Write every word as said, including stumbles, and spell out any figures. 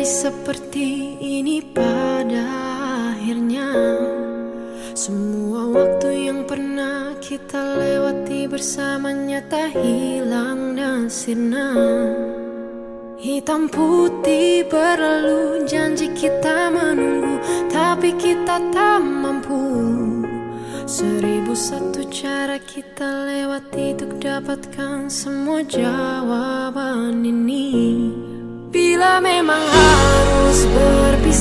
seperti ini pada akhirnya. Semua waktu yang pernah kita lewati bersamanya tak hilang dan sirna. Hitam putih berlalu, janji kita menunggu, tapi kita tak mampu. Seribu satu cara kita lewati untuk dapatkan semua jawaban ini. Bila memang harus berpisah,